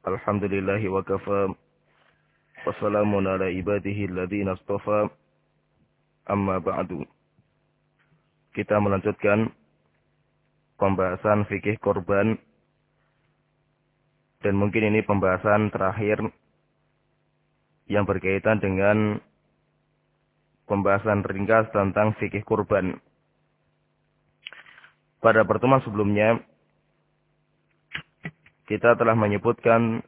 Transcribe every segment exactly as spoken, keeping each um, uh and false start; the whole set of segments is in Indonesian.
Alhamdulillahi wa kafa. Wassalamun ala ibadihi alladhina astafa. Amma ba'du. Kita melanjutkan pembahasan fikih korban. Dan mungkin ini pembahasan terakhir yang berkaitan dengan pembahasan ringkas tentang fikih korban. Pada pertemuan sebelumnya, kita telah menyebutkan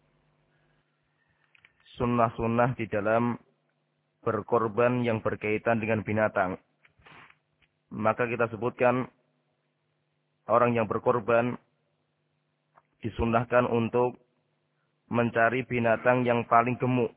sunnah-sunnah di dalam berkorban yang berkaitan dengan binatang. Maka kita sebutkan orang yang berkorban disunnahkan untuk mencari binatang yang paling gemuk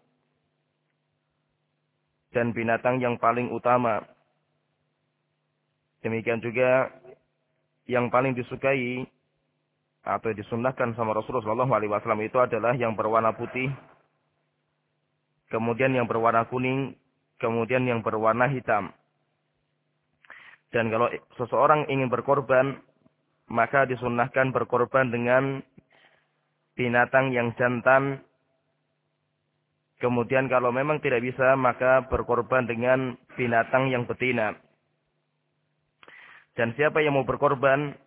dan binatang yang paling utama. Demikian juga yang paling disukai atau disunnahkan sama Rasulullah shallallahu alaihi wasallam itu adalah yang berwarna putih, kemudian yang berwarna kuning, kemudian yang berwarna hitam. Dan kalau seseorang ingin berkorban, maka disunnahkan berkorban dengan binatang yang jantan. Kemudian kalau memang tidak bisa, maka berkorban dengan binatang yang betina. Dan siapa yang mau berkorban,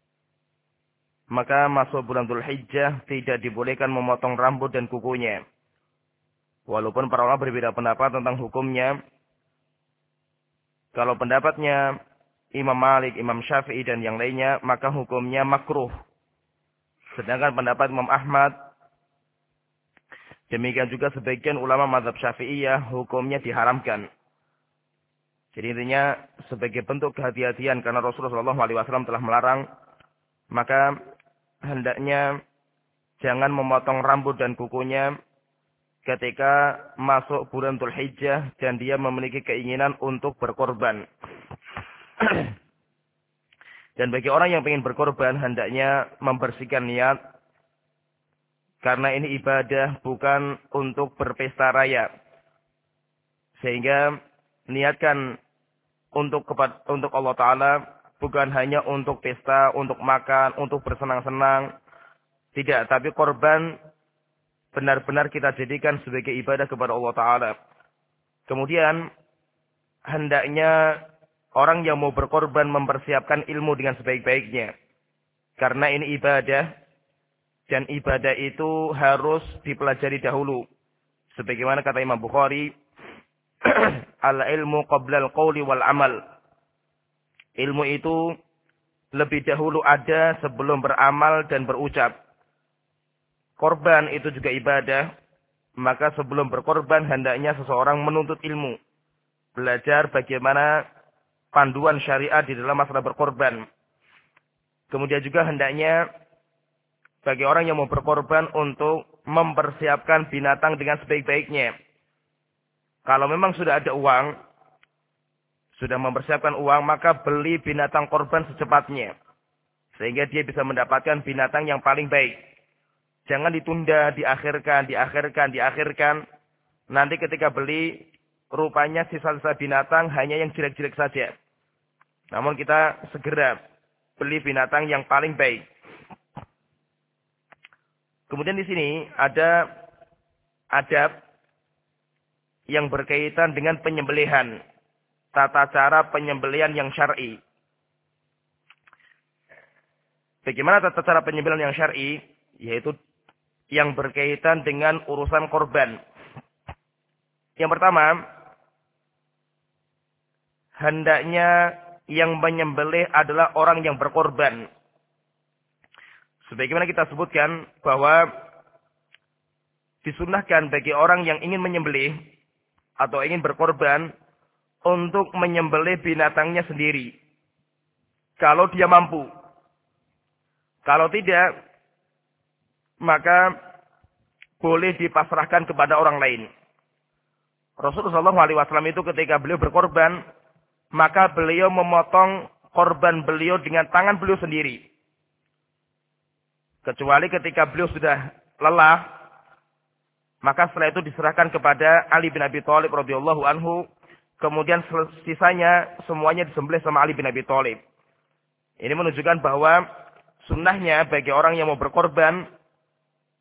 maka masuk bulan Dzulhijjah tidak dibolehkan memotong rambut dan kukunya. Walaupun para ulama berbeda pendapat tentang hukumnya. Kalau pendapatnya Imam Malik, Imam Syafi'i dan yang lainnya, maka hukumnya makruh. Sedangkan pendapat Imam Ahmad, demikian juga sebagian ulama mazhab Syafi'iyah, hukumnya diharamkan. Jadi intinya sebagai bentuk kehati-hatian karena Rasulullah shallallahu alaihi wasallam telah melarang, maka hendaknya jangan memotong rambut dan kukunya ketika masuk bulan Dzulhijjah dan dia memiliki keinginan untuk berkorban. Dan bagi orang yang ingin berkorban, hendaknya membersihkan niat. Karena ini ibadah, bukan untuk berpesta raya. Sehingga niatkan untuk kepada, untuk Allah Ta'ala, bukan hanya untuk pesta, untuk makan, untuk bersenang-senang. Tidak, tapi korban benar-benar kita jadikan sebagai ibadah kepada Allah Ta'ala. Kemudian, hendaknya orang yang mau berkorban mempersiapkan ilmu dengan sebaik-baiknya. Karena ini ibadah, dan ibadah itu harus dipelajari dahulu. Sebagaimana kata Imam Bukhari, al-ilmu qabla al-qawli wal-amal. Ilmu itu lebih dahulu ada sebelum beramal dan berucap. Korban itu juga ibadah, maka sebelum berkorban hendaknya seseorang menuntut ilmu. Belajar bagaimana panduan syariat di dalam masalah berkorban. Kemudian juga hendaknya bagi orang yang mau berkorban untuk mempersiapkan binatang dengan sebaik-baiknya. Kalau memang sudah ada uang, sudah mempersiapkan uang, maka beli binatang korban secepatnya. Sehingga dia bisa mendapatkan binatang yang paling baik. Jangan ditunda, diakhirkan, diakhirkan, diakhirkan. Nanti ketika beli, rupanya sisa-sisa binatang hanya yang jelek-jelek saja. Namun kita segera beli binatang yang paling baik. Kemudian di sini ada adab yang berkaitan dengan penyembelihan. Tata cara penyembelihan yang syar'i. Bagaimana tata cara penyembelihan yang syar'i? Yaitu yang berkaitan dengan urusan korban. Yang pertama, hendaknya yang menyembelih adalah orang yang berkorban. Sebagaimana kita sebutkan bahwa disunnahkan bagi orang yang ingin menyembelih atau ingin berkorban untuk menyembelih binatangnya sendiri. Kalau dia mampu. Kalau tidak, maka boleh dipasrahkan kepada orang lain. Rasulullah shallallahu alaihi wasallam itu ketika beliau berkorban, maka beliau memotong korban beliau dengan tangan beliau sendiri. Kecuali ketika beliau sudah lelah, maka setelah itu diserahkan kepada Ali bin Abi Thalib radhiyallahu anhu. Kemudian sisanya semuanya disembelih sama Ali bin Abi Thalib. Ini menunjukkan bahwa sunnahnya bagi orang yang mau berkorban,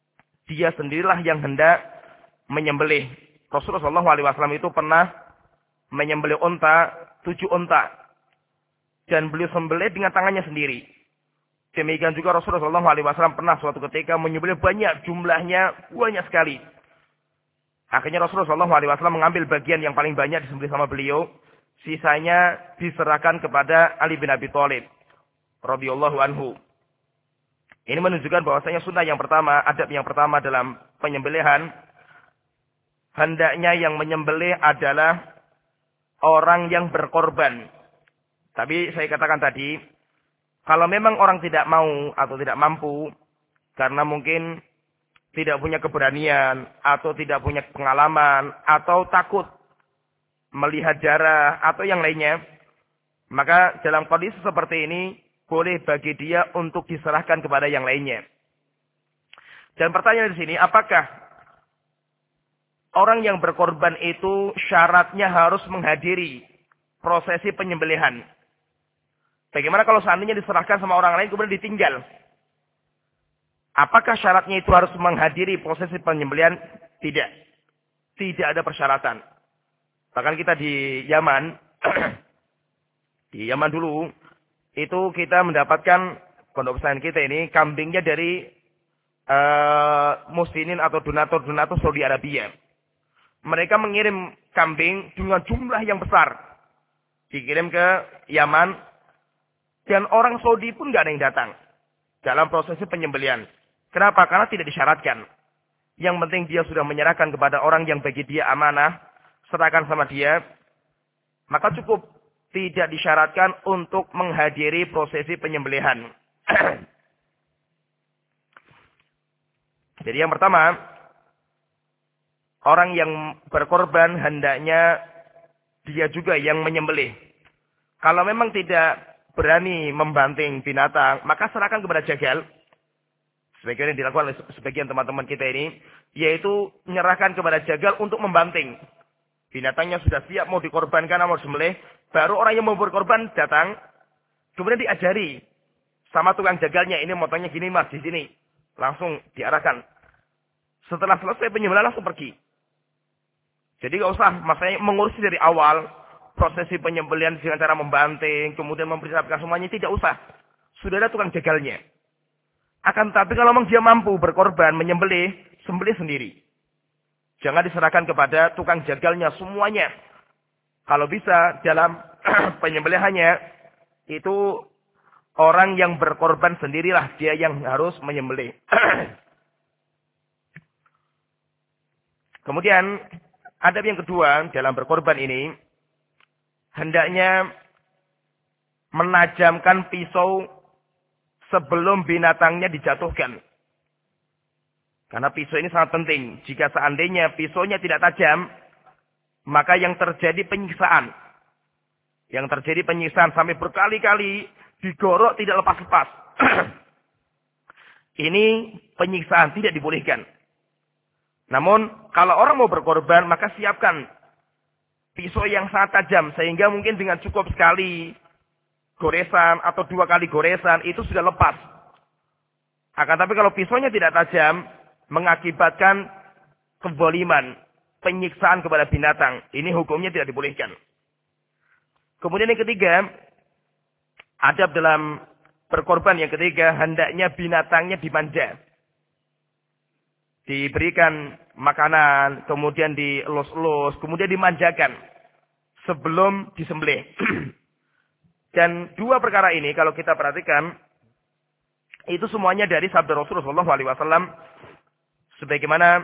dia sendirilah yang hendak menyembelih. Rasulullah shallallahu alaihi wasallam itu pernah menyembelih unta, tujuh unta. Dan beliau sembelih dengan tangannya sendiri. Demikian juga Rasulullah shallallahu alaihi wasallam pernah suatu ketika menyembelih banyak, jumlahnya banyak sekali. Akhirnya Rasulullah shallallahu alaihi wasallam mengambil bagian yang paling banyak disembelih sama beliau. Sisanya diserahkan kepada Ali bin Abi Thalib radhiyallahu anhu. Ini menunjukkan bahwasanya sunnah yang pertama, adab yang pertama dalam penyembelihan, hendaknya yang menyembelih adalah orang yang berkorban. Tapi saya katakan tadi, kalau memang orang tidak mau atau tidak mampu, karena mungkin tidak punya keberanian, atau tidak punya pengalaman, atau takut melihat darah, atau yang lainnya, maka dalam kondisi seperti ini, boleh bagi dia untuk diserahkan kepada yang lainnya. Dan pertanyaan di sini, apakah orang yang berkorban itu syaratnya harus menghadiri prosesi penyembelihan? Bagaimana kalau seandainya diserahkan sama orang lain kemudian ditinggal? Apakah syaratnya itu harus menghadiri prosesi penyembelihan? Tidak. Tidak ada persyaratan. Bahkan kita di Yaman, di Yaman dulu, itu kita mendapatkan, pondok pesantren kita ini, kambingnya dari uh, muslimin atau donatur-donatur Saudi Arabia. Mereka mengirim kambing dengan jumlah yang besar. Dikirim ke Yaman, dan orang Saudi pun nggak ada yang datang dalam prosesi penyembelihan. Kenapa? Karena tidak disyaratkan. Yang penting dia sudah menyerahkan kepada orang yang bagi dia amanah, serahkan sama dia, maka cukup, tidak disyaratkan untuk menghadiri prosesi penyembelihan. Jadi yang pertama, orang yang berkorban hendaknya dia juga yang menyembelih. Kalau memang tidak berani membanting binatang, maka serahkan kepada jagal. Sebagian yang dilakukan oleh sebagian teman-teman kita ini, yaitu menyerahkan kepada jagal untuk membanting. Binatangnya sudah siap mau dikorbankan, mau disembelih, baru orang yang mau berkorban datang, kemudian diajari sama tukang jagalnya, ini motongnya gini mas, di sini. Langsung diarahkan. Setelah selesai penyembelihan langsung pergi. Jadi nggak usah masanya mengurusi dari awal, prosesi penyembelihan dengan cara membanting, kemudian mempersiapkan semuanya, tidak usah. Sudah ada tukang jagalnya. Akan tapi kalau memang dia mampu berkorban, menyembelih, sembelih sendiri. Jangan diserahkan kepada tukang jagalnya semuanya. Kalau bisa dalam penyembelihannya, itu orang yang berkorban sendirilah dia yang harus menyembelih. Kemudian, adab yang kedua dalam berkorban ini, hendaknya menajamkan pisau sebelum binatangnya dijatuhkan. Karena pisau ini sangat penting. Jika seandainya pisaunya tidak tajam, maka yang terjadi penyiksaan. Yang terjadi penyiksaan sampai berkali-kali digorok tidak lepas-lepas. Ini penyiksaan, tidak dibolehkan. Namun, kalau orang mau berkorban, maka siapkan pisau yang sangat tajam. Sehingga mungkin dengan cukup sekali goresan atau dua kali goresan itu sudah lepas. Akan tapi kalau pisaunya tidak tajam, mengakibatkan kezaliman, penyiksaan kepada binatang. Ini hukumnya tidak dibolehkan. Kemudian yang ketiga, adab dalam berkorban yang ketiga, hendaknya binatangnya dimanja. Diberikan makanan, kemudian dielus-elus, kemudian dimanjakan sebelum disembelih. Dan dua perkara ini kalau kita perhatikan, itu semuanya dari sabda Rasulullah shallallahu alaihi wasallam. Sebagaimana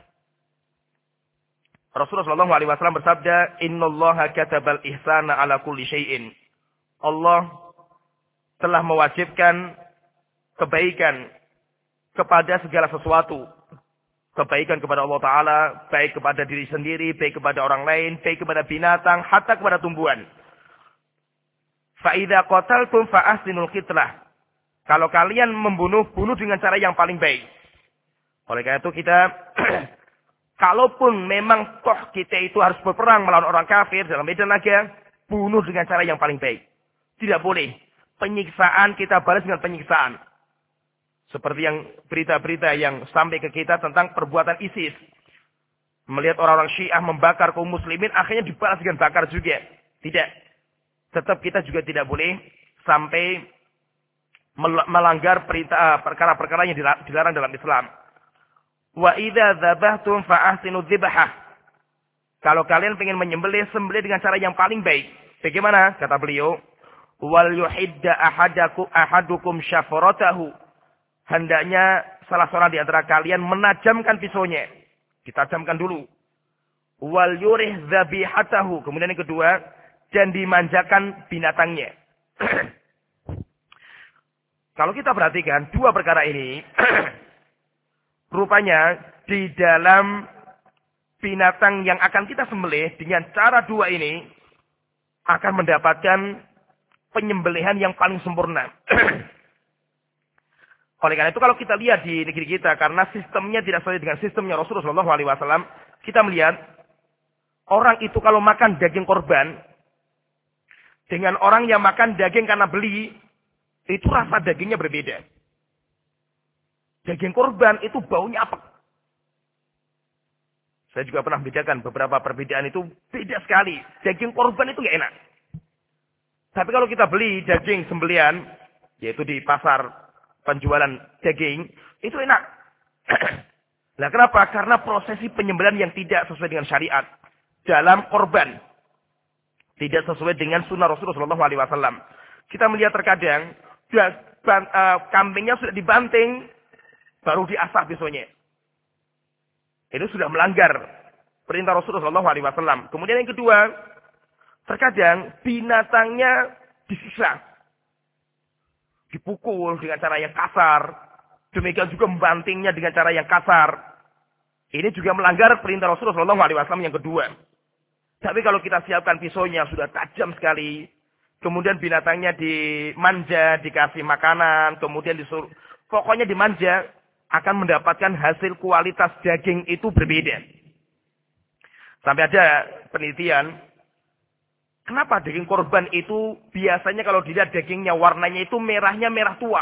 Rasulullah shallallahu alaihi wasallam bersabda, Innallaha katabal ihsana ala kulli syai'in. Allah telah mewajibkan kebaikan kepada segala sesuatu. Kebaikan kepada Allah Ta'ala, baik kepada diri sendiri, baik kepada orang lain, baik kepada binatang, hatta kepada tumbuhan. Fa'idha qataltum fa'ahsinul qitlah. Kalau kalian membunuh, bunuh dengan cara yang paling baik. Oleh karena itu kita, kalaupun memang toh kita itu harus berperang melawan orang kafir dalam medan laga, bunuh dengan cara yang paling baik. Tidak boleh. Penyiksaan kita balas dengan penyiksaan. Seperti yang berita-berita yang sampai ke kita tentang perbuatan ISIS. Melihat orang-orang Syiah membakar kaum muslimin, akhirnya dibalas dengan bakar juga. Tidak. Tetap kita juga tidak boleh sampai melanggar perintah perkara-perkara yang dilarang dalam Islam. Wa idza dzabhtum fa ahsinu dzibhah. Kalau kalian ingin menyembelih, sembelih dengan cara yang paling baik. Bagaimana? Kata beliau, wal yuhidda ahadakum ahadukum syafaratahu. Hendaknya salah seorang di antara kalian menajamkan pisaunya. Ditajamkan dulu. Wal yurih dzabihatahu. Kemudian yang kedua, dan dimanjakan binatangnya. Kalau kita perhatikan dua perkara ini, rupanya di dalam binatang yang akan kita sembelih dengan cara dua ini akan mendapatkan penyembelihan yang paling sempurna. Oleh karena itu kalau kita lihat di negeri kita, karena sistemnya tidak sesuai dengan sistemnya Rasulullah shallallahu alaihi wasallam, kita melihat orang itu kalau makan daging korban dengan orang yang makan daging karena beli, itu rasa dagingnya berbeda. Daging korban itu baunya apek. Saya juga pernah membedakan beberapa perbedaan itu beda sekali. Daging korban itu nggak enak. Tapi kalau kita beli daging sembelian, yaitu di pasar penjualan daging, itu enak. Nah, kenapa? Karena prosesi penyembelihan yang tidak sesuai dengan syariat dalam korban, tidak sesuai dengan sunnah Rasulullah shallallahu alaihi wasallam. Kita melihat terkadang kambingnya sudah dibanting, baru diasah besoknya. Itu sudah melanggar perintah Rasulullah shallallahu alaihi wasallam. Kemudian yang kedua, terkadang binatangnya disiksa. Dipukul dengan cara yang kasar. Demikian juga membantingnya dengan cara yang kasar. Ini juga melanggar perintah Rasulullah shallallahu alaihi wasallam yang kedua. Tapi kalau kita siapkan pisaunya sudah tajam sekali. Kemudian binatangnya dimanja, dikasih makanan. Kemudian disuruh. Pokoknya dimanja. Akan mendapatkan hasil kualitas daging itu berbeda. Sampai ada penelitian. Kenapa daging korban itu biasanya kalau dilihat dagingnya warnanya itu merahnya merah tua.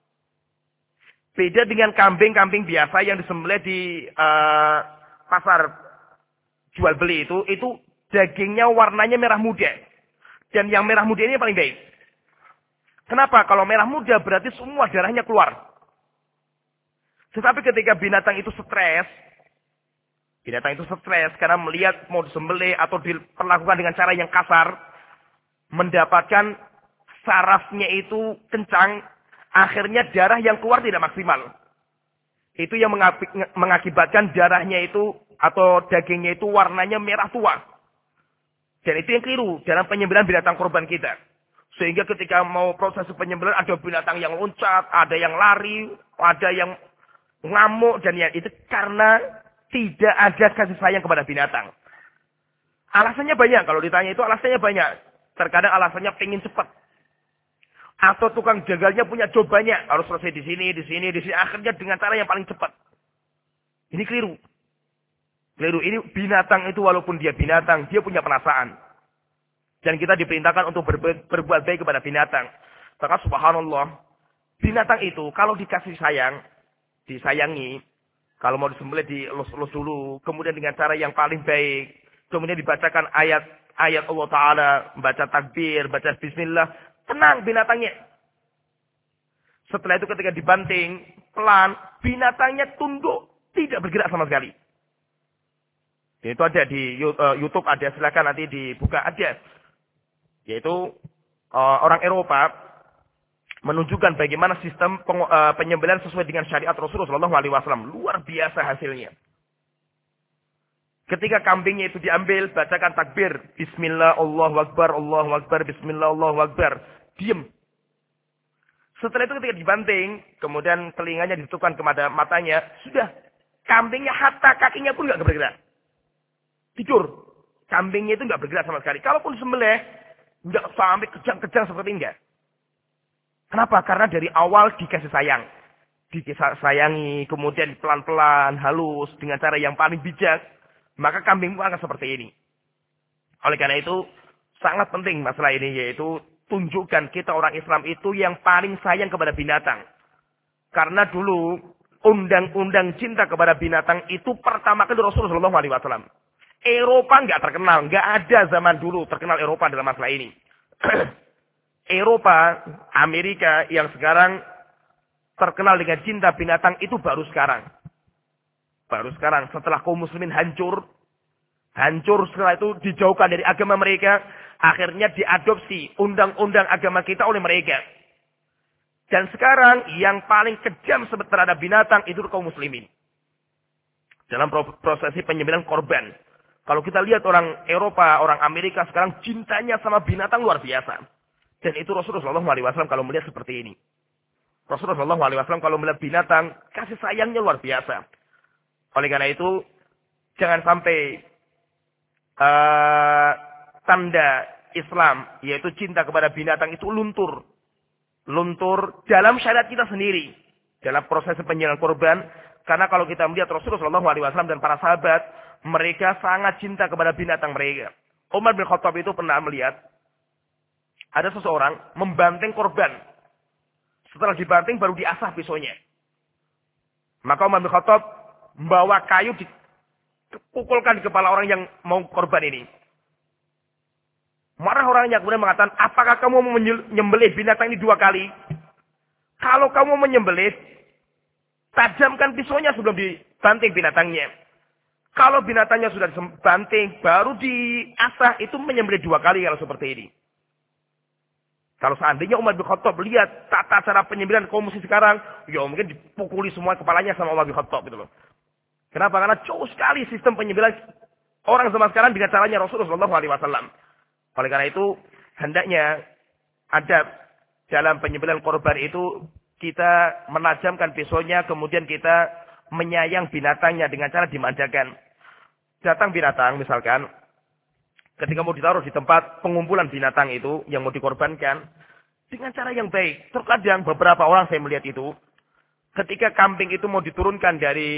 Beda dengan kambing-kambing biasa yang disembelih di uh, pasar jual beli itu, itu dagingnya warnanya merah muda. Dan yang merah muda ini paling baik. Kenapa? Kalau merah muda berarti semua darahnya keluar. Tetapi ketika binatang itu stres, binatang itu stres karena melihat mau disembelih atau diperlakukan dengan cara yang kasar, mendapatkan sarafnya itu kencang, akhirnya darah yang keluar tidak maksimal. Itu yang mengakibatkan darahnya itu atau dagingnya itu warnanya merah tua. Dan itu yang keliru dalam penyembelihan binatang korban kita. Sehingga ketika mau proses penyembelihan ada binatang yang loncat, ada yang lari, ada yang ngamuk, dan ya itu karena tidak ada kasih sayang kepada binatang. Alasannya banyak, kalau ditanya itu alasannya banyak. Terkadang alasannya pengen cepat. Atau tukang jagalnya punya job banyak, harus selesai di sini, di sini, di sini. Akhirnya dengan cara yang paling cepat. Ini keliru. Keliru, ini binatang itu walaupun dia binatang, dia punya perasaan. Dan kita diperintahkan untuk berbuat baik kepada binatang. Maka subhanallah, binatang itu kalau dikasih sayang, disayangi, kalau mau disembelih dielus-elus dulu, kemudian dengan cara yang paling baik, kemudian dibacakan ayat-ayat Allah Ta'ala, baca takbir, baca bismillah, tenang binatangnya. Setelah itu ketika dibanting, pelan, binatangnya tunduk, tidak bergerak sama sekali. Itu ada di YouTube, ada, silakan nanti dibuka, ada. Yaitu uh, orang Eropa menunjukkan bagaimana sistem penyembelihan sesuai dengan syariat Rasulullah shallallahu alaihi wasallam. Luar biasa hasilnya. Ketika kambingnya itu diambil, bacakan takbir. Bismillah, Allahu Akbar, Allahu Akbar, Bismillah, Allahu Akbar. Diam. Setelah itu ketika dibanting, kemudian telinganya ditutupkan kepada matanya, sudah. Kambingnya hatta kakinya pun nggak bergerak. Tidur. Kambingnya itu nggak bergerak sama sekali. Kalaupun sembelih, nggak sampai kejang-kejang seperti enggak. Kenapa? Karena dari awal dikasih sayang. Dikasih sayangi, kemudian pelan-pelan, halus, dengan cara yang paling bijak. Maka kambingmu akan seperti ini. Oleh karena itu, sangat penting masalah ini, yaitu tunjukkan kita orang Islam itu yang paling sayang kepada binatang. Karena dulu undang-undang cinta kepada binatang itu pertama kali Rasulullah shallallahu alaihi wasallam. Eropa nggak terkenal, nggak ada zaman dulu terkenal Eropa dalam masalah ini. Eropa, Amerika yang sekarang terkenal dengan cinta binatang itu baru sekarang. Baru sekarang setelah kaum muslimin hancur, hancur setelah itu dijauhkan dari agama mereka, akhirnya diadopsi undang-undang agama kita oleh mereka. Dan sekarang yang paling kejam terhadap binatang itu kaum muslimin. Dalam prosesi penyembelihan korban. Kalau kita lihat orang Eropa, orang Amerika sekarang cintanya sama binatang luar biasa. Dan itu Rasulullah shallallahu alaihi wasallam kalau melihat seperti ini. Rasulullah shallallahu alaihi wasallam kalau melihat binatang, kasih sayangnya luar biasa. Oleh karena itu, jangan sampai uh, tanda Islam, yaitu cinta kepada binatang itu luntur. Luntur dalam syariat kita sendiri. Dalam proses penyembelihan korban. Karena kalau kita melihat Rasulullah shallallahu alaihi wasallam dan para sahabat, mereka sangat cinta kepada binatang mereka. Umar bin Khattab itu pernah melihat, ada seseorang membanting korban. Setelah dibanting baru diasah pisaunya. Maka Umar bin Khattab membawa kayu dipukulkan di kepala orang yang mau korban ini. Marah orangnya kemudian mengatakan, apakah kamu mau menyembelih binatang ini dua kali? Kalau kamu menyembelih, tajamkan pisaunya sebelum dibanting binatangnya. Kalau binatangnya sudah dibanting, baru diasah, itu menyembelih dua kali kalau seperti ini. Kalau seandainya Umar bin Khattab lihat tata cara penyembelihan kaum muslim sekarang, ya mungkin dipukuli semua kepalanya sama Umar bin Khattab gitu loh. Kenapa? Karena jauh sekali sistem penyembelihan orang zaman sekarang dengan caranya Rasulullah shallallahu alaihi wasallam. Oleh karena itu, hendaknya adab dalam penyembelihan korban itu kita menajamkan pisaunya, kemudian kita menyayang binatangnya dengan cara dimanjakan. Datang binatang misalkan, ketika mau ditaruh di tempat pengumpulan binatang itu yang mau dikorbankan, dengan cara yang baik. Terkadang beberapa orang saya melihat itu, ketika kambing itu mau diturunkan dari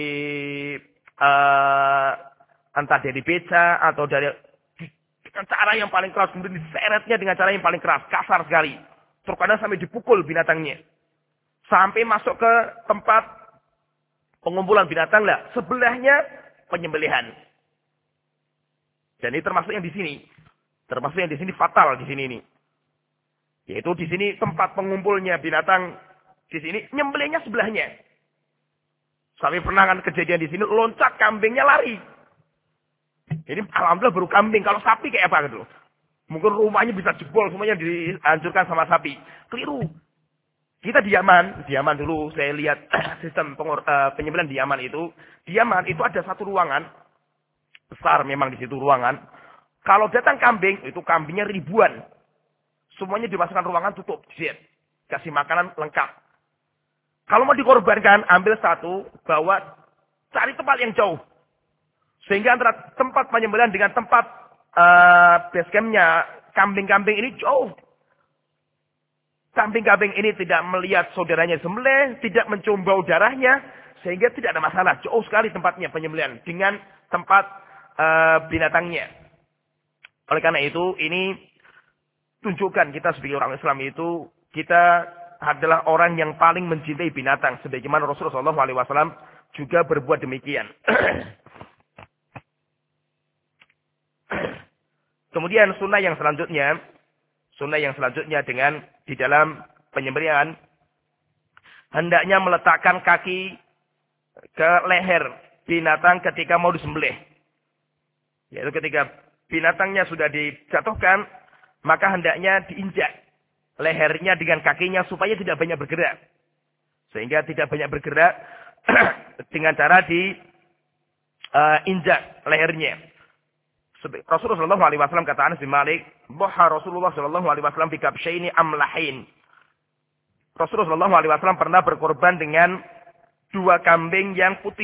uh, entah dari beca atau dari dengan cara yang paling keras, kemudian diseretnya dengan cara yang paling keras, kasar sekali. Terkadang sampai dipukul binatangnya. Sampai masuk ke tempat pengumpulan binatang lah, sebelahnya penyembelihan. Dan ini termasuk yang di sini. Termasuk yang di sini fatal di sini ini. Yaitu di sini tempat pengumpulnya binatang, di sini nyembelihnya sebelahnya. Sampai pernah kan kejadian di sini, loncat kambingnya lari. Ini alhamdulillah baru kambing, kalau sapi kayak apa gitu. Mungkin rumahnya bisa jebol, semuanya dihancurkan sama sapi. Keliru. Kita di Yaman, di Yaman dulu saya lihat sistem pengur, uh, penyembelihan di Yaman itu. Di Yaman itu ada satu ruangan, besar memang di situ ruangan. Kalau datang kambing, itu kambingnya ribuan. Semuanya dimasukkan ruangan, tutup, diet. Kasih makanan lengkap. Kalau mau dikorbankan, ambil satu, bawa, cari tempat yang jauh. Sehingga antara tempat penyembelihan dengan tempat uh, base camp-nya kambing-kambing ini jauh. Kambing-kambing ini tidak melihat saudaranya sembelih, tidak mencium bau darahnya, sehingga tidak ada masalah. Jauh sekali tempatnya penyembelihan dengan tempat uh, binatangnya. Oleh karena itu, ini tunjukkan kita sebagai orang Islam itu, kita adalah orang yang paling mencintai binatang. Sebagaimana Rasulullah shallallahu alaihi wasallam juga berbuat demikian. Kemudian sunnah yang selanjutnya, sunnah yang selanjutnya dengan di dalam penyembelihan, hendaknya meletakkan kaki ke leher binatang ketika mau disembelih. Yaitu ketika binatangnya sudah dijatuhkan, maka hendaknya diinjak lehernya dengan kakinya supaya tidak banyak bergerak. Sehingga tidak banyak bergerak dengan cara diinjak uh, lehernya. Rasulullah shallallahu alaihi wasallam kata Anas bin Malik, "Dhaha Rasulullah shallallahu alaihi wasallam bi kabsyaini amlahin." Rasulullah shallallahu alaihi wasallam pernah berkorban dengan dua kambing yang putih.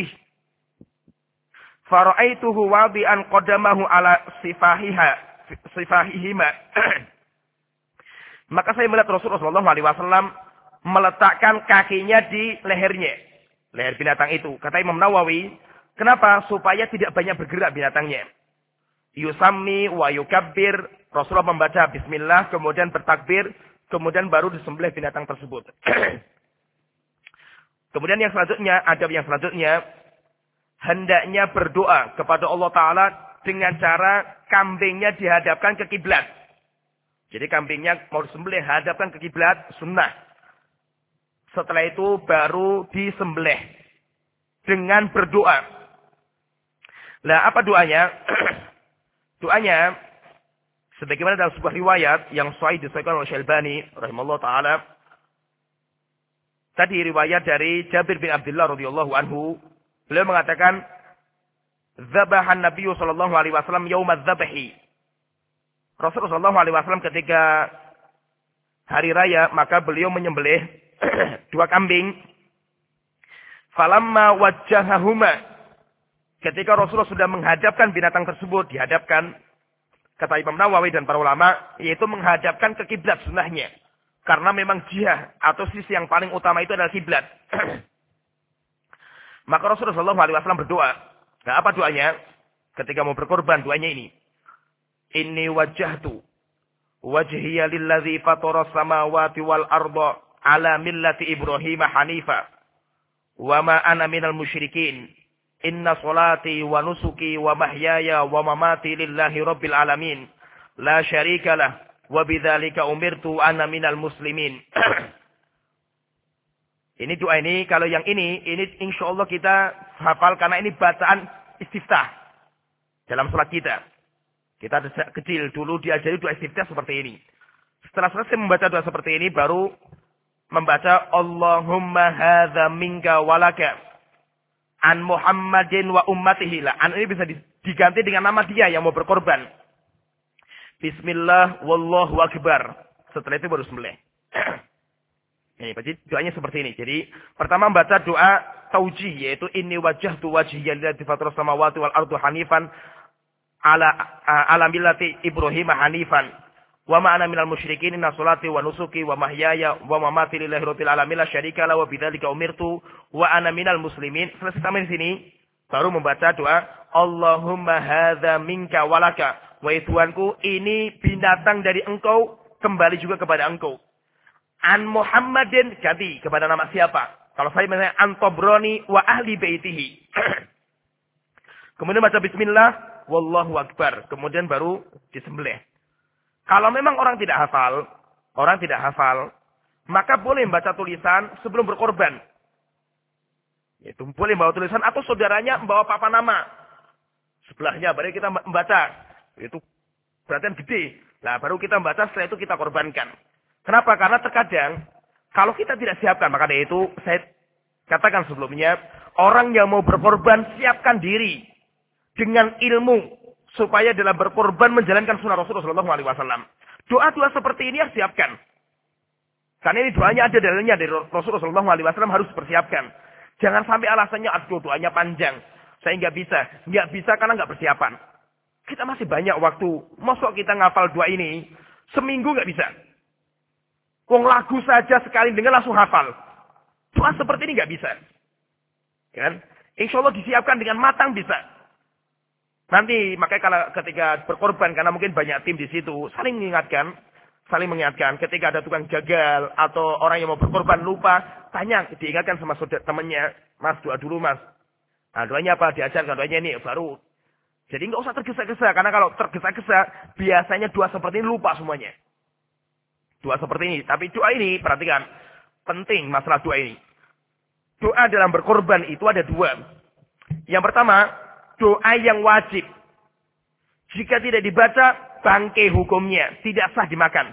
Fara'aituhu wadi'an qadamahu ala sifahiha sifahihima. Maka saya melihat Rasulullah shallallahu alaihi wasallam meletakkan kakinya di lehernya, leher binatang itu. Kata Imam Nawawi, kenapa? Supaya tidak banyak bergerak binatangnya. Yusammi wa yukabbir. Rasulullah membaca bismillah, kemudian bertakbir, kemudian baru disembelih binatang tersebut. Kemudian yang selanjutnya, adab yang selanjutnya, hendaknya berdoa kepada Allah Ta'ala dengan cara kambingnya dihadapkan ke kiblat. Jadi kambingnya mau disembelih, hadapkan ke kiblat, sunnah. Setelah itu baru disembelih dengan berdoa. Lah apa doanya? Doanya sebagaimana dalam sebuah riwayat yang sahih disahihkan oleh Syalbani rahimahullah taala. Tadi riwayat dari Jabir bin Abdullah radhiyallahu anhu, beliau mengatakan, "Dzabahan Nabi sallallahu alaihi wasallam yaum adz-dzabhi." Rasulullah sallallahu alaihi wasallam ketika hari raya maka beliau menyembelih dua kambing. Falamma wajjahahuma, ketika Rasulullah sudah menghadapkan binatang tersebut, dihadapkan, kata Imam Nawawi dan para ulama, yaitu menghadapkan ke kiblat sunnahnya. Karena memang jihah atau sisi yang paling utama itu adalah kiblat. Maka Rasulullah sallallahu alaihi wasallam berdoa. Nah, apa doanya? Ketika mau berkorban, doanya ini. Inni wajjahtu wajhiya lillazi fatara samawati wal arda ala millati Ibrahim hanifa wa ma ana minal musyrikin. Inna salati wa nusuki wa mahyaya wa mamati lillahi rabbil alamin. La syarika lah. Wa bidzalika umirtu ana minal muslimin. Ini doa ini, kalau yang ini, ini insyaallah kita hafal karena ini bacaan istiftah dalam salat kita. Kita kecil dulu diajari doa istiftah seperti ini. Setelah selesai membaca doa seperti ini, baru membaca Allahumma hadza minka walaka an Muhammadin wa ummatihi. Lah, an ini bisa diganti dengan nama dia yang mau berkorban. Bismillah wallahu akbar. Setelah itu baru sembelih. Ini berarti doanya seperti ini. Jadi pertama membaca doa taujih, yaitu inni wajjahtu wajhiya lillazi fatara samawati wal ardi hanifan ala ala millati Ibrahim hanifan wa ma ana minal musyrikin. Inna salati wa nusuki wa mahyaya wa mamati lillahi rabbil alamin la syarika la wa bidzalika umirtu wa ana minal muslimin. Selesai sampai di sini baru membaca doa Allahumma hadza minka walaka. Wahai Tuhanku, ini binatang dari engkau, kembali juga kepada engkau. An Muhammadin, ganti kepada nama siapa? Kalau saya misalnya Antobroni wa ahli baitihi. Kemudian baca bismillah, wallahu akbar. Kemudian baru disembelih. Kalau memang orang tidak hafal, orang tidak hafal, maka boleh membaca tulisan sebelum berkorban. Itu boleh membawa tulisan atau saudaranya membawa papan nama. Sebelahnya, baru kita membaca. Itu perhatian gede. Nah, baru kita membaca, setelah itu kita korbankan. Kenapa? Karena terkadang, kalau kita tidak siapkan, maka dari itu, saya katakan sebelumnya, orang yang mau berkorban, siapkan diri. Dengan ilmu, supaya dalam berkorban menjalankan sunnah Rasulullah shallallahu alaihi wasallam. Doa-doa seperti ini harus siapkan. Karena ini doanya ada dalilnya dari Rasulullah shallallahu alaihi wasallam, harus dipersiapkan. Jangan sampai alasannya, aduh doanya panjang. Saya nggak bisa. Nggak bisa karena nggak persiapan. Kita masih banyak waktu. Masuk kita ngafal doa ini, seminggu nggak bisa. Wong lagu saja sekali dengar langsung hafal. Doa seperti ini nggak bisa. Kan? Insya Allah disiapkan dengan matang bisa. Nanti makanya kalau ketika berkorban, karena mungkin banyak tim di situ, saling mengingatkan, saling mengingatkan. Ketika ada tukang jagal atau orang yang mau berkorban lupa, tanya, diingatkan sama saudara temannya, Mas doa dulu Mas. Nah doanya apa? Diajarkan doanya ini baru. Jadi nggak usah tergesa-gesa, karena kalau tergesa-gesa biasanya doa seperti ini lupa semuanya. Doa seperti ini, tapi doa ini perhatikan, penting masalah doa ini. Doa dalam berkorban itu ada dua. Yang pertama, doa yang wajib. Jika tidak dibaca, bangkai hukumnya, tidak sah dimakan.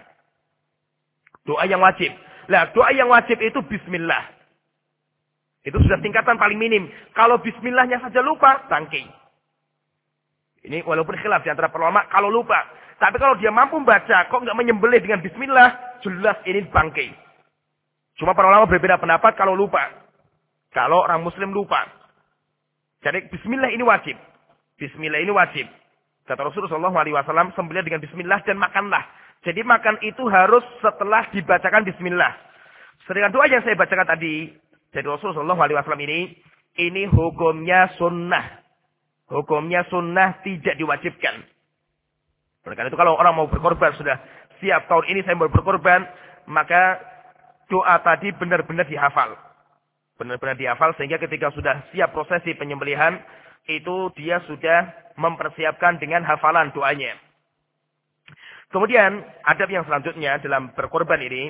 Doa yang wajib. Nah, doa yang wajib itu bismillah. Itu sudah tingkatan paling minim. Kalau bismillahnya saja lupa, bangkai. Ini walaupun khilaf di antara para ulama kalau lupa. Tapi kalau dia mampu baca, kok nggak menyembelih dengan bismillah, jelas ini bangkai. Cuma para ulama berbeda pendapat kalau lupa. Kalau orang muslim lupa. Jadi bismillah ini wajib. Bismillah ini wajib. Kata Rasulullah shallallahu alaihi wasallam, sembelih dengan bismillah dan makanlah. Jadi makan itu harus setelah dibacakan bismillah. Sedangkan doa yang saya bacakan tadi dari Rasulullah shallallahu alaihi wasallam ini, ini hukumnya sunnah. Hukumnya sunnah, tidak diwajibkan. Oleh karena itu kalau orang mau berkorban, sudah siap tahun ini saya mau berkorban, maka doa tadi benar-benar dihafal. Benar-benar dihafal sehingga ketika sudah siap prosesi penyembelihan, itu dia sudah mempersiapkan dengan hafalan doanya. Kemudian adab yang selanjutnya dalam berkorban ini,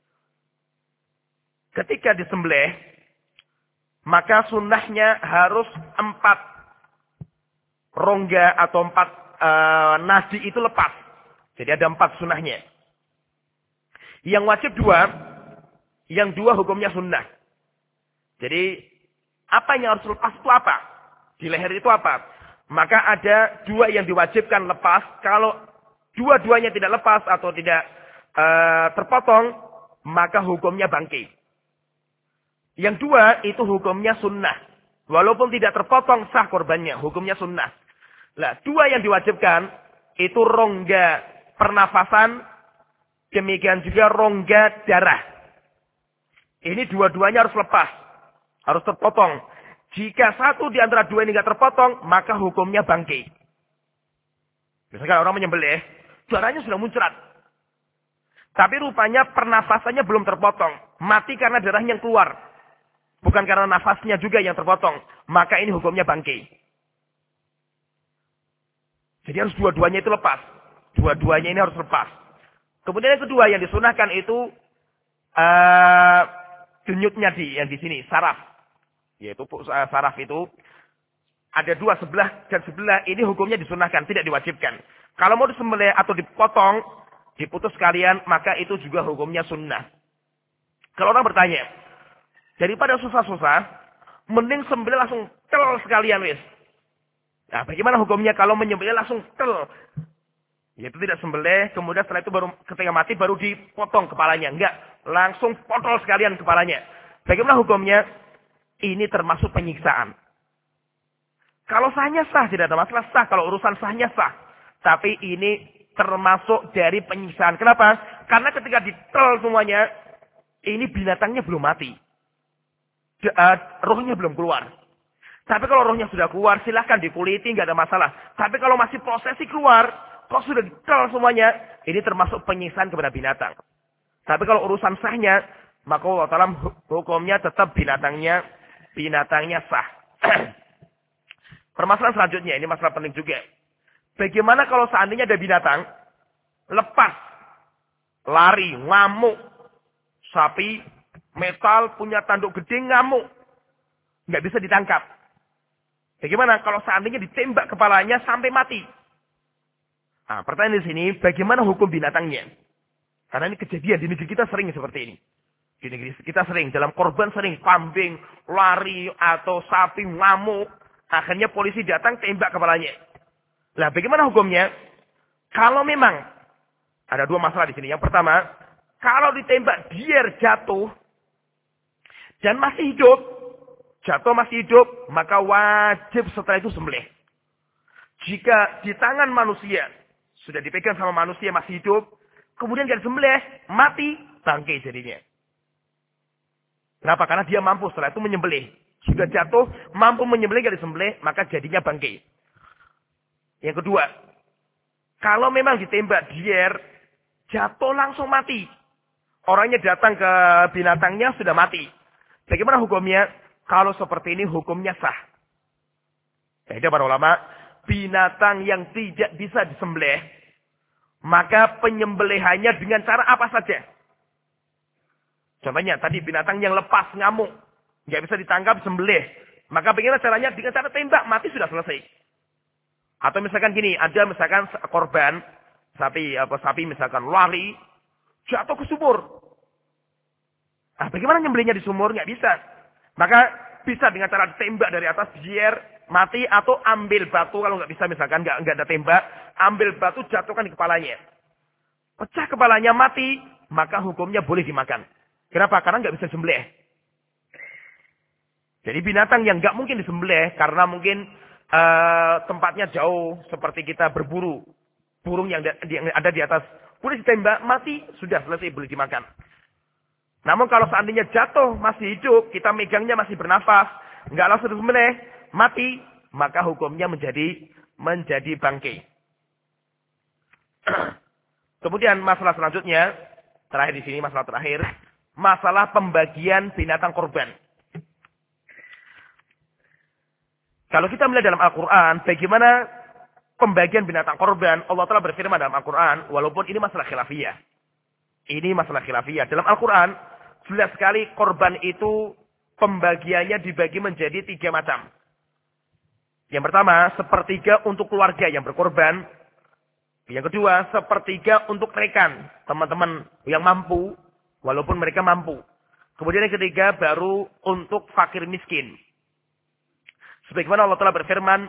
ketika disembelih, maka sunnahnya harus empat rongga atau empat uh, nadi itu lepas. Jadi ada empat sunnahnya. Yang wajib dua, yang dua hukumnya sunnah. Jadi apa yang harus lepas itu apa? Di leher itu apa? Maka ada dua yang diwajibkan lepas. Kalau dua-duanya tidak lepas atau tidak uh, terpotong, maka hukumnya bangkai. Yang dua itu hukumnya sunnah. Walaupun tidak terpotong sah korbannya, hukumnya sunnah. Nah, dua yang diwajibkan itu rongga pernafasan, demikian juga rongga darah. Ini dua-duanya harus lepas, harus terpotong. Jika satu di antara dua ini tidak terpotong, maka hukumnya bangkai. Misalkan orang menyembelih, darahnya sudah muncrat. Tapi rupanya pernafasannya belum terpotong. Mati karena darahnya yang keluar. Bukan karena nafasnya juga yang terpotong. Maka ini hukumnya bangkai. Jadi harus dua-duanya itu lepas. Dua-duanya ini harus lepas. Kemudian yang kedua yang disunahkan itu uh, denyutnya di yang di sini, saraf. Yaitu uh, saraf itu ada dua, sebelah dan sebelah, ini hukumnya disunahkan, tidak diwajibkan. Kalau mau disembelih atau dipotong, diputus sekalian, maka itu juga hukumnya sunnah. Kalau orang bertanya, daripada susah-susah, mending sembelih langsung tel sekalian, wis. Nah, bagaimana hukumnya kalau menyembelih langsung tel? Yaitu tidak sembelih, kemudian setelah itu baru ketika mati baru dipotong kepalanya. Enggak, langsung potol sekalian kepalanya. Bagaimana hukumnya? Ini termasuk penyiksaan. Kalau sahnya sah, tidak ada masalah sah. Kalau urusan sahnya sah. Tapi ini termasuk dari penyiksaan. Kenapa? Karena ketika ditel semuanya, ini binatangnya belum mati. De, uh, rohnya belum keluar. Tapi kalau rohnya sudah keluar, silahkan dikuliti, nggak ada masalah. Tapi kalau masih prosesi keluar, kok sudah ditel semuanya, ini termasuk penyiksaan kepada binatang. Tapi kalau urusan sahnya, maka Allah Ta'ala hukumnya tetap binatangnya, binatangnya sah. Permasalahan selanjutnya, ini masalah penting juga. Bagaimana kalau seandainya ada binatang, lepas, lari, ngamuk, sapi, metal, punya tanduk gede, ngamuk. Nggak bisa ditangkap. Bagaimana kalau seandainya ditembak kepalanya sampai mati? Nah, pertanyaan di sini, bagaimana hukum binatangnya? Karena ini kejadian di negeri kita sering seperti ini. Di negeri kita sering, dalam korban sering, kambing, lari, atau sapi, ngamuk. Akhirnya polisi datang, tembak kepalanya. Nah, bagaimana hukumnya? Kalau memang, ada dua masalah di sini. Yang pertama, kalau ditembak, dia jatuh, dan masih hidup, jatuh masih hidup, maka wajib setelah itu sembelih. Jika di tangan manusia, sudah dipegang sama manusia masih hidup, kemudian dia disembelih, mati, bangkai jadinya. Kenapa? Karena dia mampu setelah itu menyembelih. Sudah jatuh, mampu menyembelih, gak disembelih, maka jadinya bangkai. Yang kedua, kalau memang ditembak dier, jatuh langsung mati. Orangnya datang ke binatangnya sudah mati. Bagaimana hukumnya? Kalau seperti ini hukumnya sah. Jadi para ulama, binatang yang tidak bisa disembelih, maka penyembelihannya dengan cara apa saja. Contohnya tadi binatang yang lepas ngamuk, nggak bisa ditangkap sembelih, maka bagaimana caranya? Dengan cara tembak, mati sudah selesai. Atau misalkan gini, ada misalkan korban sapi apa sapi misalkan lari jatuh ke sumur. Nah, bagaimana nyembelihnya di sumur? Nggak bisa. Maka bisa dengan cara tembak dari atas biar mati, atau ambil batu kalau nggak bisa misalkan nggak nggak ada tembak, ambil batu jatuhkan di kepalanya. Pecah kepalanya mati, maka hukumnya boleh dimakan. Kenapa? Karena nggak bisa sembelih. Jadi binatang yang nggak mungkin disembelih karena mungkin uh, tempatnya jauh, seperti kita berburu, burung yang, yang ada di atas, boleh ditembak, mati, sudah selesai, boleh dimakan. Namun kalau seandainya jatuh masih hidup, kita megangnya masih bernafas, nggak langsung disembelih, mati, maka hukumnya menjadi menjadi bangkai. Kemudian masalah selanjutnya, terakhir di sini masalah terakhir, masalah pembagian binatang korban. Kalau kita melihat dalam Al-Quran, bagaimana pembagian binatang korban, Allah Ta'ala berfirman dalam Al-Quran, walaupun ini masalah khilafiyah. Ini masalah khilafiyah. Dalam Al-Quran, jelas sekali korban itu pembagiannya dibagi menjadi tiga macam. Yang pertama, sepertiga untuk keluarga yang berkorban. Yang kedua, sepertiga untuk rekan, teman-teman yang mampu, walaupun mereka mampu. Kemudian yang ketiga, baru untuk fakir miskin. Sebagaimana Allah Ta'ala berfirman,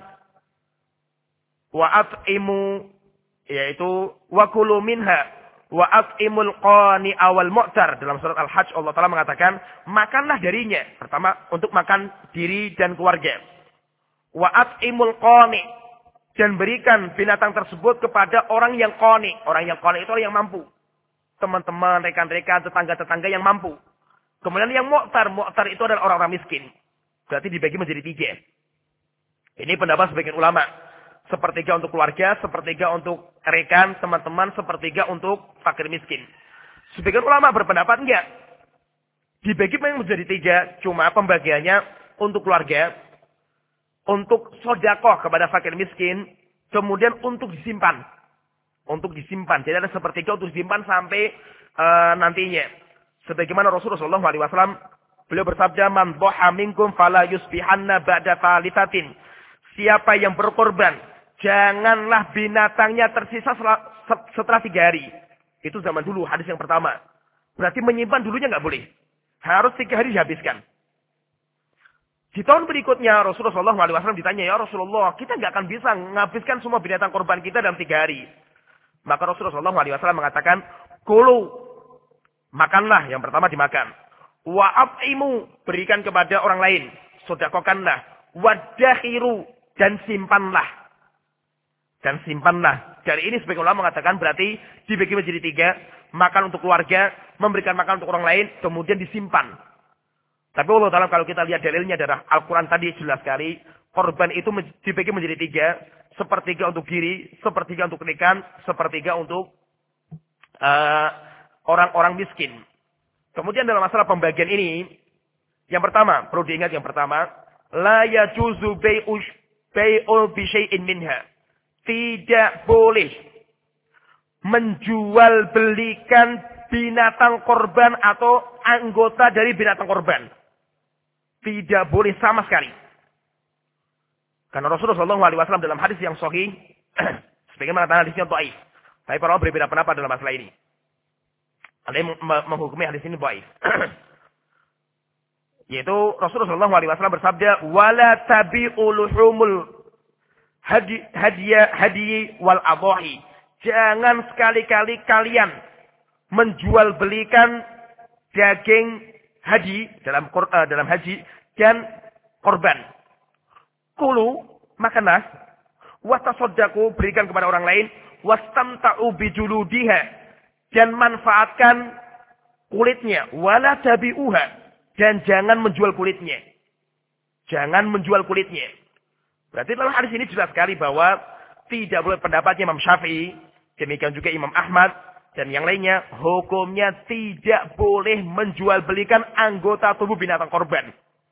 wa'at'imu, yaitu wakulu minha, wa'at'imul qani awal mu'tar. Dalam surat Al-Hajj Allah Ta'ala mengatakan, makanlah darinya. Pertama, untuk makan diri dan keluarga. Wa'at'imul qani, dan berikan binatang tersebut kepada orang yang qani. Orang yang qani itu orang yang mampu. Teman-teman, rekan-rekan, tetangga-tetangga yang mampu. Kemudian yang mu'tar, mu'tar itu adalah orang-orang miskin. Berarti dibagi menjadi tiga. Ini pendapat sebagian ulama. Sepertiga untuk keluarga, sepertiga untuk rekan, teman-teman, sepertiga untuk fakir miskin. Sebagian ulama berpendapat enggak. Dibagi menjadi tiga, cuma pembagiannya untuk keluarga, untuk sodakoh kepada fakir miskin, kemudian untuk disimpan. Untuk disimpan. Jadi ada sepertiga untuk disimpan sampai uh, nantinya. Sebagaimana Rasulullah shallallahu alaihi wasallam, beliau bersabda, man dhaha minkum fala yusbihanna ba'da falitatin. Siapa yang berkorban, janganlah binatangnya tersisa setelah, setelah tiga hari. Itu zaman dulu, hadis yang pertama. Berarti menyimpan dulunya nggak boleh. Harus tiga hari dihabiskan. Di tahun berikutnya, Rasulullah shallallahu alaihi wasallam ditanya, ya Rasulullah, kita nggak akan bisa menghabiskan semua binatang korban kita dalam tiga hari. Maka Rasulullah shallallahu alaihi wasallam mengatakan, kulu, makanlah, yang pertama dimakan. Wa'at'imu, berikan kepada orang lain. Sodakokanlah. Wadakhiru, dan simpanlah. Dan simpanlah. Dari ini sebagian ulama mengatakan berarti dibagi menjadi tiga. Makan untuk keluarga, memberikan makan untuk orang lain, kemudian disimpan. Tapi Allah Ta'ala kalau kita lihat dalilnya adalah Al-Quran tadi jelas sekali. Korban itu dibagi menjadi tiga. Sepertiga untuk diri, sepertiga untuk rekan, sepertiga untuk uh, orang-orang miskin. Kemudian dalam masalah pembagian ini, yang pertama, perlu diingat yang pertama, la yajuzu bai'u bi syai'in minha. Tidak boleh menjual belikan binatang korban atau anggota dari binatang korban. Tidak boleh sama sekali. Karena Rasulullah shallallahu alaihi wasallam dalam hadis yang sahih, sebagaimana hadisnya dhaif. Tapi para ulama berbeda pendapat dalam masalah ini. Ada yang menghukumi hadis ini dhaif. Yaitu Rasulullah shallallahu alaihi wasallam bersabda, wala tabi'u luhumul hadi hadiya hadiyi wal adhahi. Jangan sekali-kali kalian menjual belikan daging haji dalam uh, dalam haji dan korban. Kulu, makanlah, watasodaku, berikan kepada orang lain, wastamta'u bijuludiha, dan manfaatkan kulitnya, wala tabi'uha, dan jangan menjual kulitnya. Jangan menjual kulitnya. Berarti dalam hadis ini jelas sekali bahwa tidak boleh pendapatnya Imam Syafi'i, demikian juga Imam Ahmad, dan yang lainnya, hukumnya tidak boleh menjual belikan anggota tubuh binatang korban.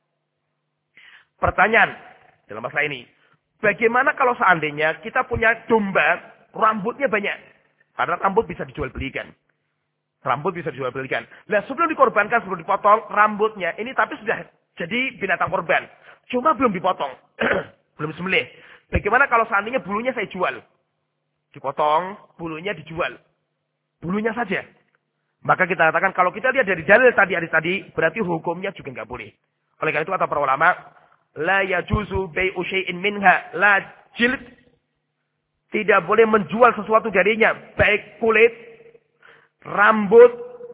Pertanyaan dalam masalah ini, bagaimana kalau seandainya kita punya domba, rambutnya banyak. Karena rambut bisa dijual belikan. Rambut bisa dijual belikan. Nah, sebelum dikorbankan, sebelum dipotong rambutnya, ini tapi sudah jadi binatang korban. Cuma belum dipotong. Belum sembelih. Bagaimana kalau seandainya bulunya saya jual? Dipotong, bulunya dijual. Bulunya saja. Maka kita katakan, kalau kita lihat dari dalil tadi, hadis tadi, berarti hukumnya juga nggak boleh. Oleh karena itu kata para ulama, la yajuzu bai'u syai'in minha la jild. Tidak boleh menjual sesuatu darinya, baik kulit, rambut,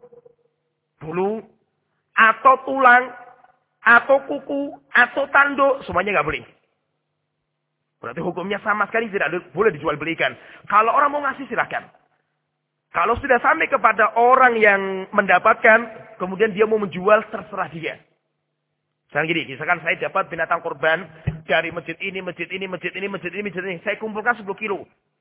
bulu, atau tulang, atau kuku, atau tanduk, semuanya nggak boleh. Berarti hukumnya sama sekali tidak boleh dijual belikan. Kalau orang mau ngasih silahkan. Kalau sudah sampai kepada orang yang mendapatkan, kemudian dia mau menjual, terserah dia. Misalkan gini, misalkan saya dapat binatang korban dari masjid ini, masjid ini, masjid ini, masjid ini, masjid ini. Saya kumpulkan sepuluh kilo.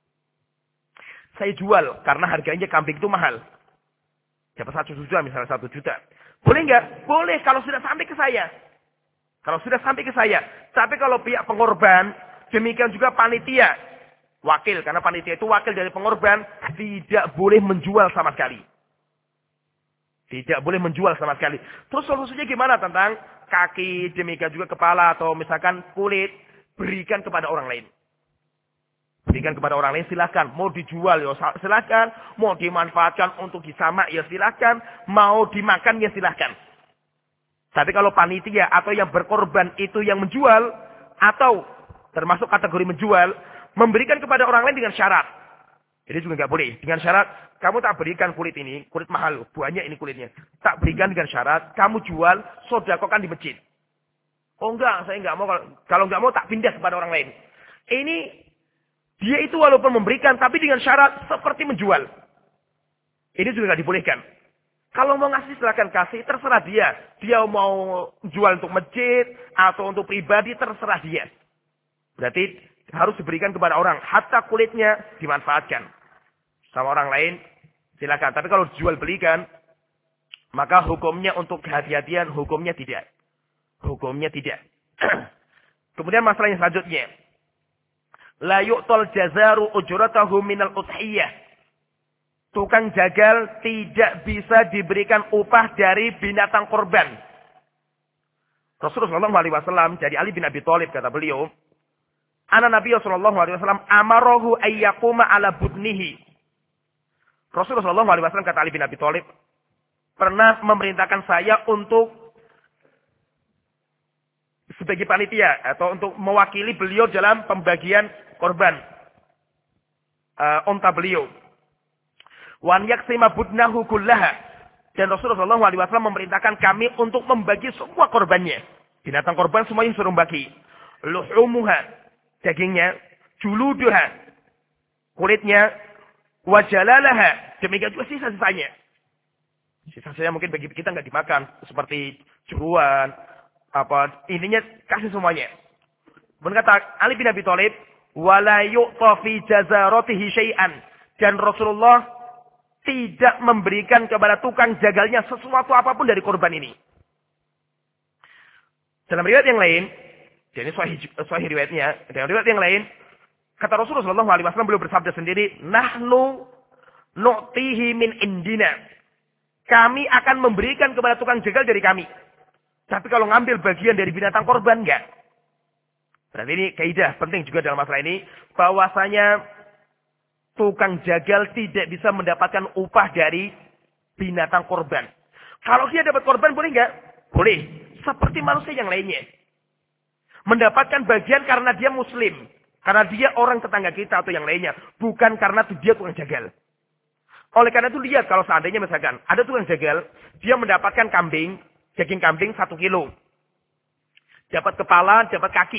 Saya jual, karena harganya kambing itu mahal. Dapat satu juta, misalnya satu juta. Boleh nggak? Boleh, kalau sudah sampai ke saya. Kalau sudah sampai ke saya. Tapi kalau pihak pengorban, demikian juga panitia, wakil, karena panitia itu wakil dari pengorban, tidak boleh menjual sama sekali. Tidak boleh menjual sama sekali. Terus solusinya gimana tentang kaki, demikian juga kepala, atau misalkan kulit, berikan kepada orang lain. Berikan kepada orang lain, silahkan. Mau dijual, ya silahkan. Mau dimanfaatkan untuk disamak, ya silahkan. Mau dimakan, ya silahkan. Tapi kalau panitia atau yang berkorban itu yang menjual, atau termasuk kategori menjual, memberikan kepada orang lain dengan syarat. Jadi juga nggak boleh. Dengan syarat, kamu tak berikan kulit ini, kulit mahal, banyak ini kulitnya. Tak berikan dengan syarat, kamu jual, sodakokan di masjid. Oh enggak, saya enggak mau. Kalau enggak mau, tak pindah kepada orang lain. Ini, dia itu walaupun memberikan, tapi dengan syarat seperti menjual. Ini juga nggak dibolehkan. Kalau mau ngasih, silakan kasih, terserah dia. Dia mau jual untuk masjid, atau untuk pribadi, terserah dia. Berarti, harus diberikan kepada orang. Hatta kulitnya dimanfaatkan. Sama orang lain, silakan. Tapi kalau jual belikan, maka hukumnya untuk kehati-hatian, hukumnya tidak. Hukumnya tidak. Kemudian masalah yang selanjutnya. La yu'tal jazaru ujratahu minal udhiyah. Tukang jagal tidak bisa diberikan upah dari binatang korban. Rasulullah shallallahu alaihi wasallam dari Ali bin Abi Thalib kata beliau, Ana Nabi sallallahu alaihi wasallam amarahu ayyakuma ala budnihi. Rasulullah shallallahu alaihi wasallam kata Ali bin Abi Thalib pernah memerintahkan saya untuk sebagai panitia atau untuk mewakili beliau dalam pembagian korban uh, unta beliau. Wan yaksima budnahu kullaha. Dan Rasulullah shallallahu alaihi wasallam memerintahkan kami untuk membagi semua korbannya. Binatang korban semuanya suruh bagi. Luhumuha, dagingnya, juluduha, kulitnya, wajalalaha, demikian juga sisa-sisanya. Sisa-sisanya mungkin bagi kita nggak dimakan, seperti jeruan, apa, ininya kasih semuanya. Kemudian kata Ali bin Abi Thalib, wala yu'ta fi jazaratihi syai'an. Dan Rasulullah tidak memberikan kepada tukang jagalnya sesuatu apapun dari korban ini. Dalam riwayat yang lain, jadi sahih, sahih riwayatnya, dalam riwayat yang lain, kata Rasulullah shallallahu alaihi wasallam beliau bersabda sendiri, nahnu nu'tihi min indina. Kami akan memberikan kepada tukang jagal dari kami. Tapi kalau ngambil bagian dari binatang korban, enggak. Berarti ini kaidah penting juga dalam masalah ini, bahwasanya tukang jagal tidak bisa mendapatkan upah dari binatang korban. Kalau dia dapat korban boleh enggak? Boleh. Seperti manusia yang lainnya. Mendapatkan bagian karena dia muslim. Karena dia orang tetangga kita atau yang lainnya. Bukan karena dia tukang jagal. Oleh karena itu lihat kalau seandainya misalkan ada tukang jagal. Dia mendapatkan kambing. Daging kambing satu kilo. Dapat kepala, dapat kaki.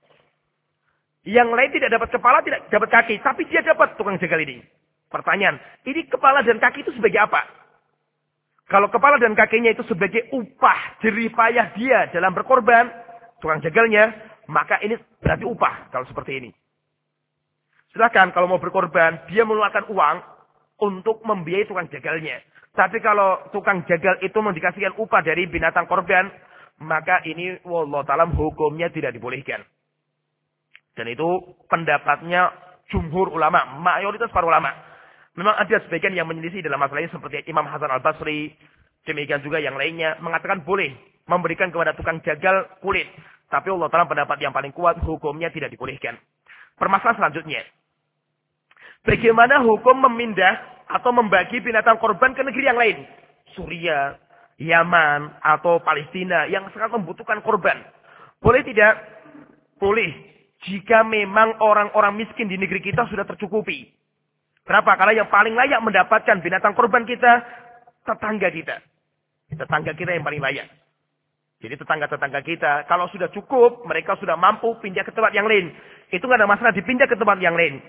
Yang lain tidak dapat kepala, tidak dapat kaki. Tapi dia dapat tukang jagal ini. Pertanyaan, ini kepala dan kaki itu sebagai apa? Kalau kepala dan kakinya itu sebagai upah jerih payah dia dalam berkorban, tukang jagalnya, maka ini berarti upah kalau seperti ini. Silakan kalau mau berkorban, dia mengeluarkan uang untuk membiayai tukang jagalnya. Tapi kalau tukang jagal itu mau dikasihkan upah dari binatang korban, maka ini wallahu ta'ala hukumnya tidak dibolehkan. Dan itu pendapatnya jumhur ulama, mayoritas para ulama. Memang ada sebagian yang menyelisih dalam masalah ini seperti Imam Hasan Al-Basri, demikian juga yang lainnya mengatakan boleh memberikan kepada tukang jagal kulit. Tapi Allah Ta'ala pendapat yang paling kuat hukumnya tidak dibolehkan. Permasalahan selanjutnya. Bagaimana hukum memindah atau membagi binatang korban ke negeri yang lain? Suriah, Yaman, atau Palestina yang sangat membutuhkan korban. Boleh tidak? Boleh. Jika memang orang-orang miskin di negeri kita sudah tercukupi. Kenapa? Karena yang paling layak mendapatkan binatang korban kita, tetangga kita. Tetangga kita yang paling layak. Jadi tetangga-tetangga kita, kalau sudah cukup, mereka sudah mampu pindah ke tempat yang lain. Itu nggak ada masalah dipindah ke tempat yang lain.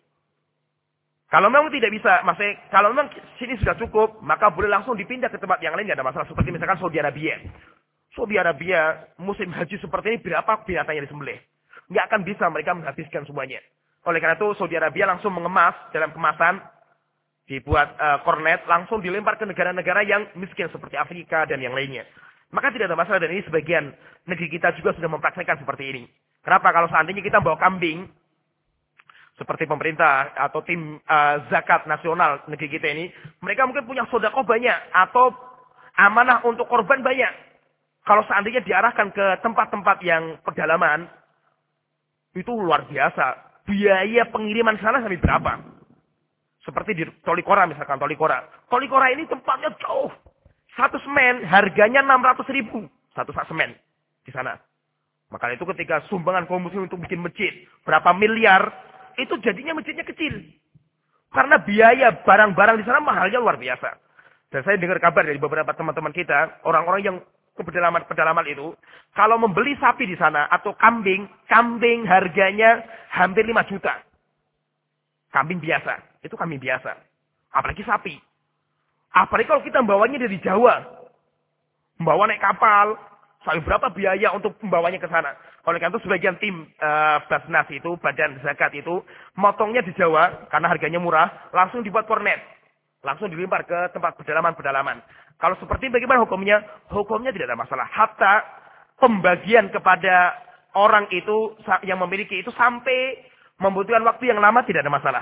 Kalau memang tidak bisa, maksudnya, kalau memang sini sudah cukup, maka boleh langsung dipindah ke tempat yang lain, nggak ada masalah. Seperti misalkan Saudi Arabia. Saudi Arabia, musim haji seperti ini, berapa binatang yang disembelih? Nggak akan bisa mereka menghabiskan semuanya. Oleh karena itu Saudi Arabia langsung mengemas dalam kemasan, dibuat uh, kornet, langsung dilempar ke negara-negara yang miskin seperti Afrika dan yang lainnya. Maka tidak ada masalah, dan ini sebagian negeri kita juga sudah mempraktekkan seperti ini. Kenapa? Kalau seandainya kita bawa kambing, seperti pemerintah atau tim uh, zakat nasional negeri kita ini, mereka mungkin punya sedekah banyak atau amanah untuk korban banyak. Kalau seandainya diarahkan ke tempat-tempat yang pedalaman, itu luar biasa. Biaya pengiriman sana sampai berapa? Seperti di Tolikora misalkan, Tolikora. Tolikora ini tempatnya jauh. Satu semen harganya enam ratus ribu. Satu sak semen di sana. Maka itu ketika sumbangan kaum muslim untuk bikin masjid, berapa miliar, itu jadinya masjidnya kecil. Karena biaya barang-barang di sana mahalnya luar biasa. Dan saya dengar kabar dari beberapa teman-teman kita, orang-orang yang ke pedalaman-pedalaman itu, kalau membeli sapi di sana atau kambing, kambing harganya hampir lima juta. Kambing biasa, itu kambing biasa. Apalagi sapi. Apalagi kalau kita membawanya dari Jawa. Membawa naik kapal, sampai berapa biaya untuk membawanya ke sana. Oleh karena itu sebagian tim uh, Basnas itu, Badan Zakat itu, motongnya di Jawa, karena harganya murah, langsung dibuat kornet. Langsung dilempar ke tempat pedalaman-pedalaman. Kalau seperti bagaimana hukumnya? Hukumnya tidak ada masalah. Hatta pembagian kepada orang itu yang memiliki itu sampai membutuhkan waktu yang lama tidak ada masalah.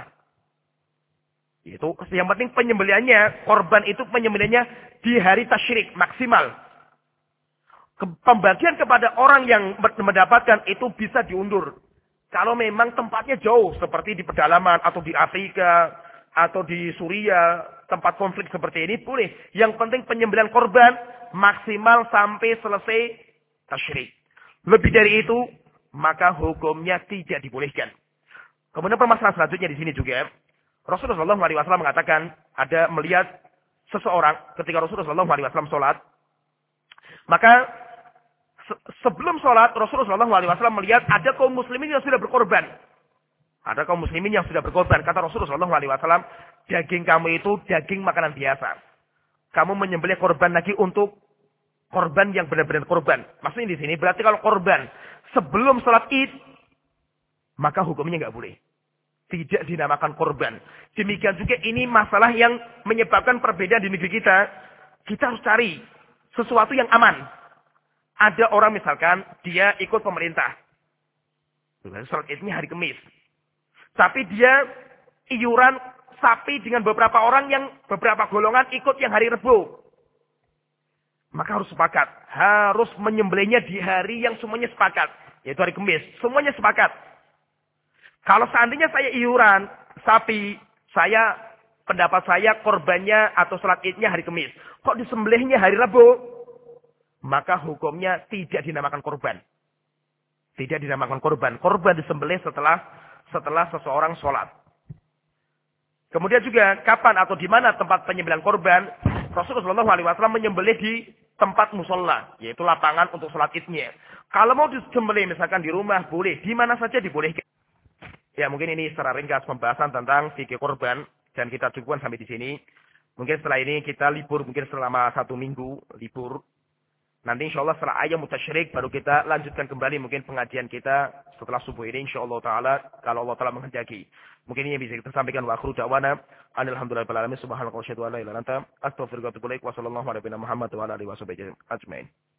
Itu yang penting penyembelihannya, korban itu penyembelihannya di hari tasyrik maksimal. Ke, pembagian kepada orang yang mendapatkan itu bisa diundur. Kalau memang tempatnya jauh seperti di pedalaman atau di Afrika atau di Suriah, tempat konflik seperti ini boleh. Yang penting penyembelihan korban maksimal sampai selesai tasyrik. Lebih dari itu maka hukumnya tidak dibolehkan. Kemudian permasalahan selanjutnya di sini juga, Rasulullah shallallahu alaihi wasallam mengatakan, ada melihat seseorang ketika Rasulullah shallallahu alaihi wasallam sholat, maka se sebelum sholat Rasulullah shallallahu alaihi wasallam melihat ada kaum muslimin yang sudah berkorban. Ada kaum muslimin yang sudah berkorban. Kata Rasulullah shallallahu alaihi wasallam, daging kamu itu daging makanan biasa. Kamu menyembelih korban lagi untuk korban yang benar-benar korban. Maksudnya di sini berarti kalau korban sebelum sholat id, maka hukumnya nggak boleh. Tidak dinamakan korban. Demikian juga ini masalah yang menyebabkan perbedaan di negeri kita. Kita harus cari sesuatu yang aman. Ada orang misalkan, dia ikut pemerintah. Sholat idnya hari Kamis. Tapi dia iuran sapi dengan beberapa orang yang, beberapa golongan ikut yang hari Rebo. Maka harus sepakat. Harus menyembelihnya di hari yang semuanya sepakat. Yaitu hari Kamis. Semuanya sepakat. Kalau seandainya saya iuran sapi, saya pendapat saya korbannya atau sholat idnya hari Kamis. Kok disembelihnya hari Rabu? Maka hukumnya tidak dinamakan korban. Tidak dinamakan korban. Korban disembelih setelah setelah seseorang sholat. Kemudian juga kapan atau di mana tempat penyembelihan korban? Rasulullah shallallahu alaihi wasallam menyembelih di tempat musola, yaitu lapangan untuk sholat idnya. Kalau mau disembelih misalkan di rumah boleh, di mana saja dibolehkan. Ya mungkin ini secara ringkas pembahasan tentang fikih korban dan kita cukupkan sampai di sini. Mungkin setelah ini kita libur mungkin selama satu minggu libur. Nanti insya Allah setelah ayam mutasyrik baru kita lanjutkan kembali mungkin pengajian kita setelah subuh ini insya Allah Taala kalau Allah Taala menghendaki. Mungkin ini yang bisa kita sampaikan wa akhiru da'wana alhamdulillahirabbil alamin subhanaka wa asyhadu an la ilaha illa anta astaghfiruka wa atubu ilaik wa sallallahu ala nabiyina Muhammad wa ala alihi wasallam ajmain.